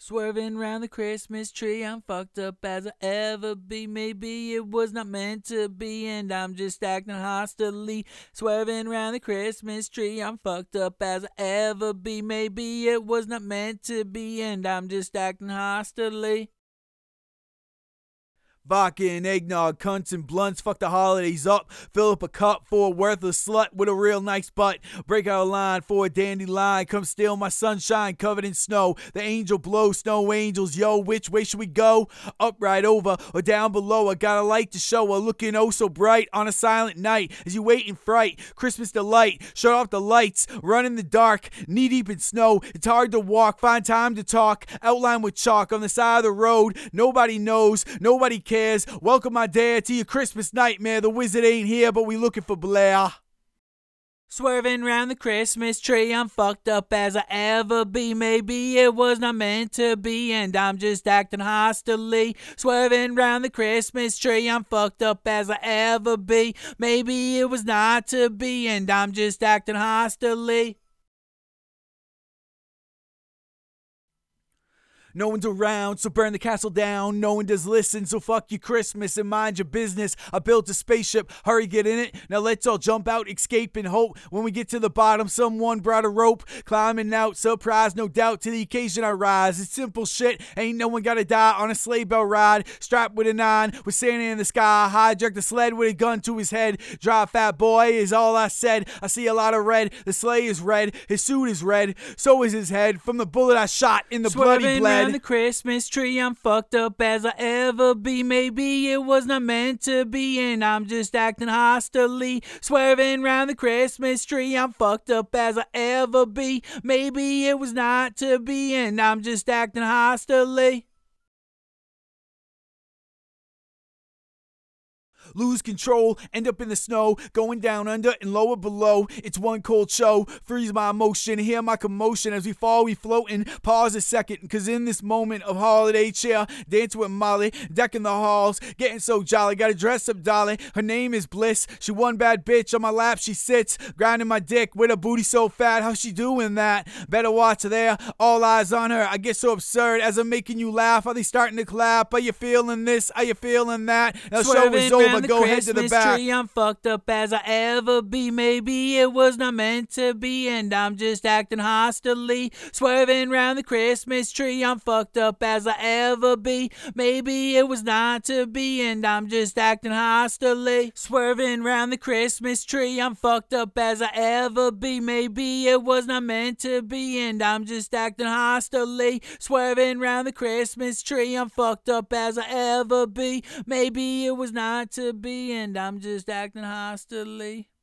Swerving round the Christmas tree, I'm fucked up as I ever be. Maybe it was not meant to be, and I'm just acting hostilely. Swerving round the Christmas tree, I'm fucked up as I ever be. Maybe it was not meant to be, and I'm just acting hostilely. Vodka and eggnog, cunts and blunts, fuck the holidays up. Fill up a cup for a worthless slut with a real nice butt. Break out a line for a dandelion. Come steal my sunshine covered in snow. The angel blows, snow angels, yo, which way should we go? Up, right over, or down below? I got a light to show, a looking oh so bright on a silent night. As you wait in fright, Christmas delight. Shut off the lights, run in the dark, knee deep in snow. It's hard to walk, find time to talk. Outline with chalk on the side of the road. Nobody knows, nobody cares. Welcome my dad to your Christmas nightmare. The wizard ain't here, but we looking for Blair. Swerving round the Christmas tree, I'm fucked up as I ever be. Maybe it was not meant to be, and I'm just acting hostilely. Swerving round the Christmas tree, I'm fucked up as I ever be. Maybe it was not to be, and I'm just acting hostilely. No one's around, so burn the castle down. No one does listen, so fuck your Christmas and mind your business. I built a spaceship, hurry get in it. Now let's all jump out, escape and hope. When we get to the bottom, someone brought a rope. Climbing out, surprise, no doubt, to the occasion I rise. It's simple shit, ain't no one gotta die on a sleigh bell ride. Strapped with a 9, with Santa in the sky. Hijacked the sled with a gun to his head. Drive fat boy is all I said. I see a lot of red, the sleigh is red, his suit is red, so is his head. From the bullet I shot in the bloody bled. The Christmas tree, I'm fucked up as I ever be. Maybe it was not meant to be, and I'm just acting hostilely. Swerving round the Christmas tree, I'm fucked up as I ever be. Maybe it was not to be, and I'm just acting hostilely. Lose control, end up in the snow, going down under and lower below. It's one cold show, freeze my emotion, hear my commotion. As we fall, we floating. Pause a second, cause in this moment of holiday cheer, dance with Molly, decking the halls, getting so jolly. Gotta dress up, dolly. Her name is Bliss. She one bad bitch, on my lap she sits, grinding my dick with a booty so fat. How's she doing that? Better watch her there, all eyes on her. I get so absurd as I'm making you laugh. Are they starting to clap? Are you feeling this? Are you feeling that? Now show is over. Go head to the back. Tree, I'm fucked up as I ever be. Maybe it was not meant to be, and I'm just acting hostilely. Swerving round the Christmas tree, I'm fucked up as I ever be. Maybe it was not to be, and I'm just acting hostilely. Swerving round the Christmas tree, I'm fucked up as I ever be. Maybe it was not meant to be, and I'm just acting hostilely. Swerving round the Christmas tree, I'm fucked up as I ever be. Maybe it was not to be, and I'm just acting hostilely.